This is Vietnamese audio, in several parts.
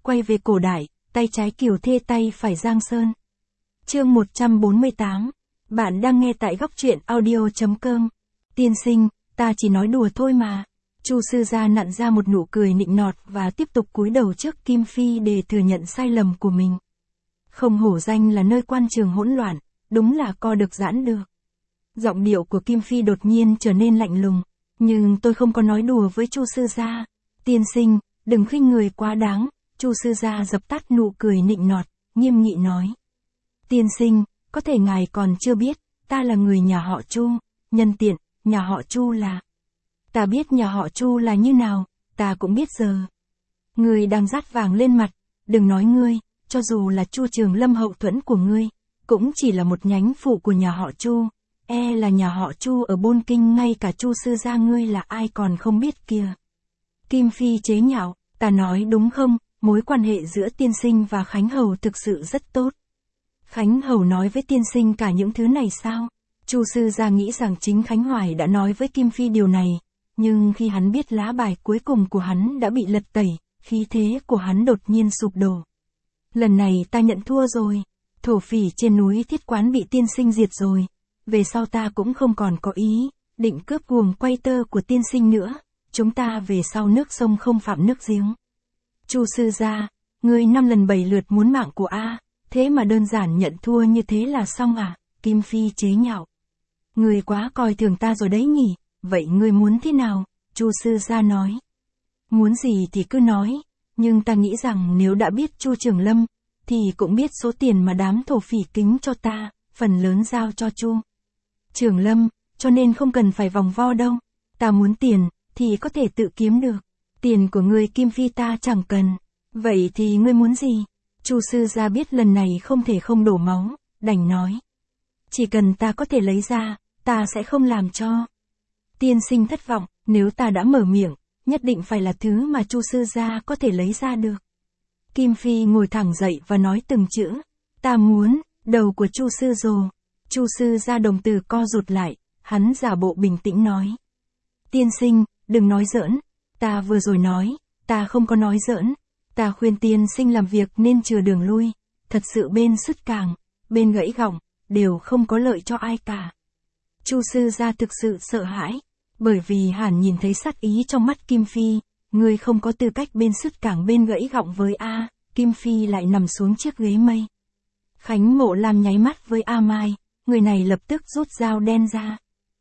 quay về cổ đại, tay trái Kiều Thê tay phải Giang Sơn. Chương 148. Bạn đang nghe tại góc truyện audio.com. Tiên sinh, ta chỉ nói đùa thôi mà. Chu sư gia nặn ra một nụ cười nịnh nọt và tiếp tục cúi đầu trước Kim Phi để thừa nhận sai lầm của mình. Không hổ danh là nơi quan trường hỗn loạn, đúng là co được giãn được. Giọng điệu của Kim Phi đột nhiên trở nên lạnh lùng, nhưng tôi không có nói đùa với Chu sư gia. Tiên sinh, đừng khinh người quá đáng. Chu sư gia dập tắt nụ cười nịnh nọt, nghiêm nghị nói. Tiên sinh, có thể ngài còn chưa biết, ta là người nhà họ Chu, nhân tiện, nhà họ Chu là... Ta biết nhà họ Chu là như nào, ta cũng biết giờ. Ngươi đang dát vàng lên mặt, đừng nói ngươi, cho dù là Chu Trường Lâm hậu thuẫn của ngươi, cũng chỉ là một nhánh phụ của nhà họ Chu. Là nhà họ Chu ở Bôn Kinh, ngay cả Chu sư gia ngươi là ai còn không biết kìa. Kim Phi chế nhạo, ta nói đúng không, mối quan hệ giữa tiên sinh và Khánh Hầu thực sự rất tốt. Khánh Hầu nói với tiên sinh cả những thứ này sao? Chu sư gia nghĩ rằng chính Khánh Hoài đã nói với Kim Phi điều này, nhưng khi hắn biết lá bài cuối cùng của hắn đã bị lật tẩy, khí thế của hắn đột nhiên sụp đổ. Lần này ta nhận thua rồi, thổ phỉ trên núi Thiết Quán bị tiên sinh diệt rồi, về sau ta cũng không còn có ý định cướp guồng quay tơ của tiên sinh nữa, chúng ta về sau nước sông không phạm nước giếng. Chu sư gia, ngươi 5 lần 7 lượt muốn mạng của A, thế mà đơn giản nhận thua như thế là xong à? Kim Phi chế nhạo. Ngươi quá coi thường ta rồi đấy nhỉ, vậy ngươi muốn thế nào? Chu sư gia nói. Muốn gì thì cứ nói, nhưng ta nghĩ rằng nếu đã biết Chu Trường Lâm, thì cũng biết số tiền mà đám thổ phỉ kính cho ta, phần lớn giao cho Chu Trường Lâm, cho nên không cần phải vòng vo đâu. Ta muốn tiền, thì có thể tự kiếm được. Tiền của ngươi Kim Phi ta chẳng cần. Vậy thì ngươi muốn gì? Chu sư gia biết lần này không thể không đổ máu, đành nói. Chỉ cần ta có thể lấy ra, ta sẽ không làm cho tiên sinh thất vọng, nếu ta đã mở miệng, nhất định phải là thứ mà Chu sư gia có thể lấy ra được. Kim Phi ngồi thẳng dậy và nói từng chữ. Ta muốn, đầu của Chu sư rồ. Chu sư gia đồng tử co rụt lại, hắn giả bộ bình tĩnh nói. Tiên sinh, đừng nói giỡn. Ta vừa rồi nói, ta không có nói giỡn. Ta khuyên tiên sinh làm việc nên chừa đường lui. Thật sự bên sứt càng, bên gãy gọng, đều không có lợi cho ai cả. Chu sư gia thực sự sợ hãi, bởi vì hẳn nhìn thấy sát ý trong mắt Kim Phi. Ngươi không có tư cách bên sứt càng bên gãy gọng với A. Kim Phi lại nằm xuống chiếc ghế mây. Khánh Mộ Lam nháy mắt với A Mai, người này lập tức rút dao đen ra.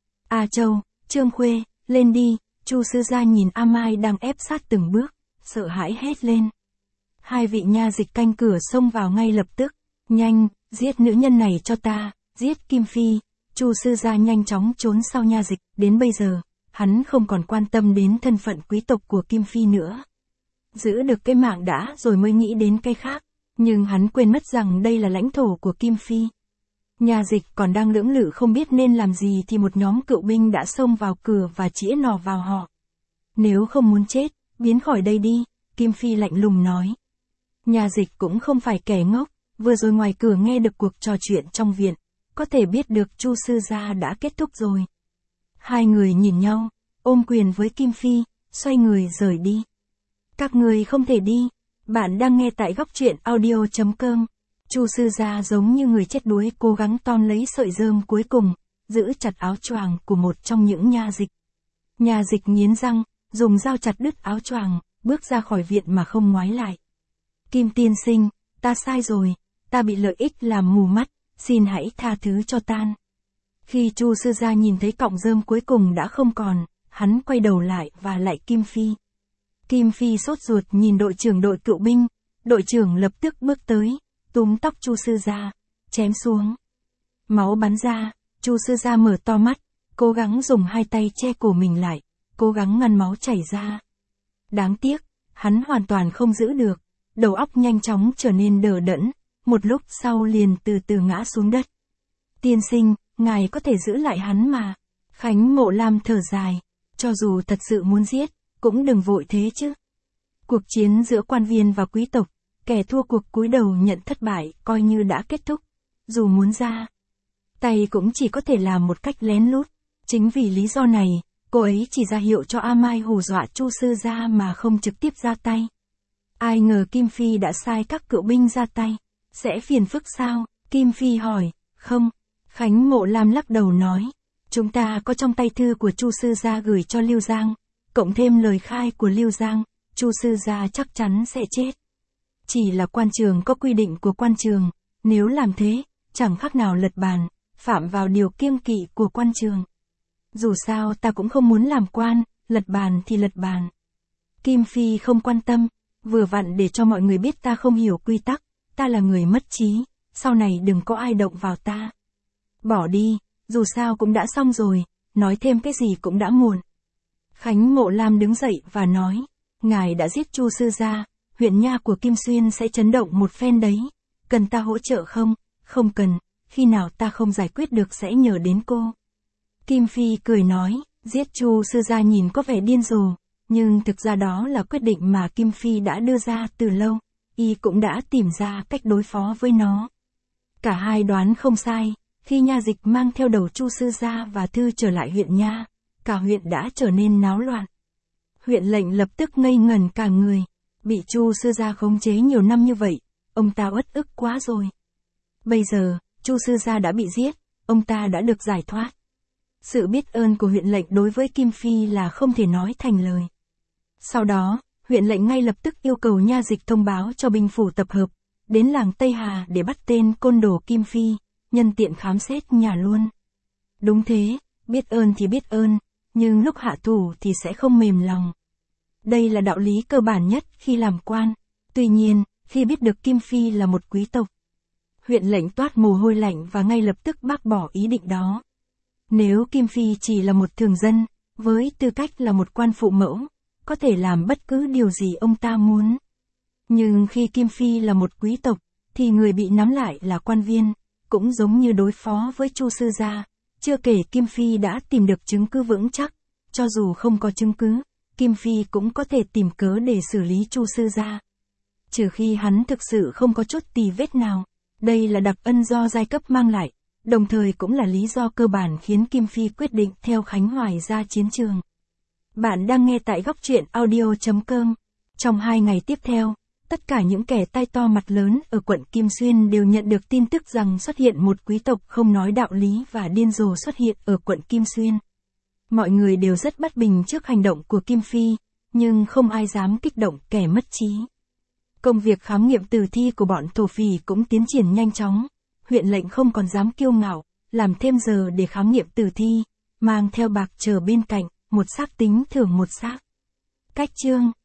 A Châu, Trương Khuê, lên đi. Chu sư gia nhìn A Mai đang ép sát từng bước, sợ hãi hét lên. Hai vị nha dịch canh cửa xông vào ngay lập tức. Nhanh, giết nữ nhân này cho ta, giết Kim Phi. Chu sư gia nhanh chóng trốn sau nha dịch, đến bây giờ, hắn không còn quan tâm đến thân phận quý tộc của Kim Phi nữa. Giữ được cái mạng đã rồi mới nghĩ đến cái khác, nhưng hắn quên mất rằng đây là lãnh thổ của Kim Phi. Nha dịch còn đang lưỡng lự không biết nên làm gì thì một nhóm cựu binh đã xông vào cửa và chĩa nỏ vào họ. Nếu không muốn chết, biến khỏi đây đi, Kim Phi lạnh lùng nói. Nha dịch cũng không phải kẻ ngốc, vừa rồi ngoài cửa nghe được cuộc trò chuyện trong viện, có thể biết được Chu sư gia đã kết thúc rồi. Hai người nhìn nhau, ôm quyền với Kim Phi, xoay người rời đi. Các người không thể đi, bạn đang nghe tại góc truyện audio.com. Chu sư gia giống như người chết đuối cố gắng ton lấy sợi rơm cuối cùng, giữ chặt áo choàng của một trong những nha dịch. Nha dịch nghiến răng, dùng dao chặt đứt áo choàng, bước ra khỏi viện mà không ngoái lại. Kim tiên sinh, ta sai rồi, ta bị lợi ích làm mù mắt, xin hãy tha thứ cho tan. Khi Chu sư gia nhìn thấy cọng rơm cuối cùng đã không còn, hắn quay đầu lại và lại Kim Phi. Kim Phi sốt ruột nhìn đội trưởng đội cựu binh, đội trưởng lập tức bước tới, túm tóc Chu sư gia, chém xuống. Máu bắn ra, Chu sư gia mở to mắt, cố gắng dùng hai tay che cổ mình lại, cố gắng ngăn máu chảy ra. Đáng tiếc, hắn hoàn toàn không giữ được, đầu óc nhanh chóng trở nên đờ đẫn, một lúc sau liền từ từ ngã xuống đất. Tiên sinh, ngài có thể giữ lại hắn mà. Khánh Mộ Lam thở dài, cho dù thật sự muốn giết, cũng đừng vội thế chứ. Cuộc chiến giữa quan viên và quý tộc, kẻ thua cuộc cúi đầu nhận thất bại coi như đã kết thúc. Dù muốn ra tay cũng chỉ có thể làm một cách lén lút. Chính vì lý do này, cô ấy chỉ ra hiệu cho A Mai hù dọa Chu sư gia mà không trực tiếp ra tay. Ai ngờ Kim Phi đã sai các cựu binh ra tay. Sẽ phiền phức sao? Kim Phi hỏi. Không. Khánh Mộ Lam lắc đầu nói. Chúng ta có trong tay thư của Chu sư gia gửi cho Lưu Giang, cộng thêm lời khai của Lưu Giang, Chu sư gia chắc chắn sẽ chết. Chỉ là quan trường có quy định của quan trường, nếu làm thế, chẳng khác nào lật bàn, phạm vào điều kiêng kỵ của quan trường. Dù sao ta cũng không muốn làm quan, lật bàn thì lật bàn. Kim Phi không quan tâm, vừa vặn để cho mọi người biết ta không hiểu quy tắc, ta là người mất trí, sau này đừng có ai động vào ta. Bỏ đi, dù sao cũng đã xong rồi, nói thêm cái gì cũng đã muộn. Khánh Mộ Lam đứng dậy và nói, ngài đã giết Chu sư gia, huyện nha của Kim Xuyên sẽ chấn động một phen đấy. Cần ta hỗ trợ không? Không cần, khi nào ta không giải quyết được sẽ nhờ đến cô. Kim Phi cười nói, giết Chu sư gia nhìn có vẻ điên rồ, nhưng thực ra đó là quyết định mà Kim Phi đã đưa ra từ lâu, y cũng đã tìm ra cách đối phó với nó. Cả hai đoán không sai, khi Nha Dịch mang theo đầu Chu sư gia và thư trở lại huyện nha, cả huyện đã trở nên náo loạn. Huyện lệnh lập tức ngây ngẩn cả người, bị Chu sư gia khống chế nhiều năm như vậy, ông ta uất ức quá rồi. Bây giờ, Chu sư gia đã bị giết, ông ta đã được giải thoát. Sự biết ơn của huyện lệnh đối với Kim Phi là không thể nói thành lời. Sau đó, huyện lệnh ngay lập tức yêu cầu Nha Dịch thông báo cho binh phủ tập hợp, đến làng Tây Hà để bắt tên côn đồ Kim Phi, nhân tiện khám xét nhà luôn. Đúng thế, biết ơn thì biết ơn, nhưng lúc hạ thủ thì sẽ không mềm lòng. Đây là đạo lý cơ bản nhất khi làm quan. Tuy nhiên, khi biết được Kim Phi là một quý tộc, huyện lệnh toát mồ hôi lạnh và ngay lập tức bác bỏ ý định đó. Nếu Kim Phi chỉ là một thường dân, với tư cách là một quan phụ mẫu, có thể làm bất cứ điều gì ông ta muốn. Nhưng khi Kim Phi là một quý tộc, thì người bị nắm lại là quan viên, cũng giống như đối phó với Chu sư gia. Chưa kể Kim Phi đã tìm được chứng cứ vững chắc, cho dù không có chứng cứ, Kim Phi cũng có thể tìm cớ để xử lý Chu sư gia. Trừ khi hắn thực sự không có chút tì vết nào. Đây là đặc ân do giai cấp mang lại, đồng thời cũng là lý do cơ bản khiến Kim Phi quyết định theo Khánh Hoài ra chiến trường. Bạn đang nghe tại góc truyện audio.com. Trong 2 ngày tiếp theo, tất cả những kẻ tai to mặt lớn ở quận Kim Xuyên đều nhận được tin tức rằng xuất hiện một quý tộc không nói đạo lý và điên rồ xuất hiện ở quận Kim Xuyên. Mọi người đều rất bất bình trước hành động của Kim Phi, nhưng không ai dám kích động kẻ mất trí. Công việc khám nghiệm tử thi của bọn thổ phỉ cũng tiến triển nhanh chóng. Huyện lệnh không còn dám kiêu ngạo, làm thêm giờ để khám nghiệm tử thi, mang theo bạc chờ bên cạnh, một xác tính thưởng một xác. Cách chương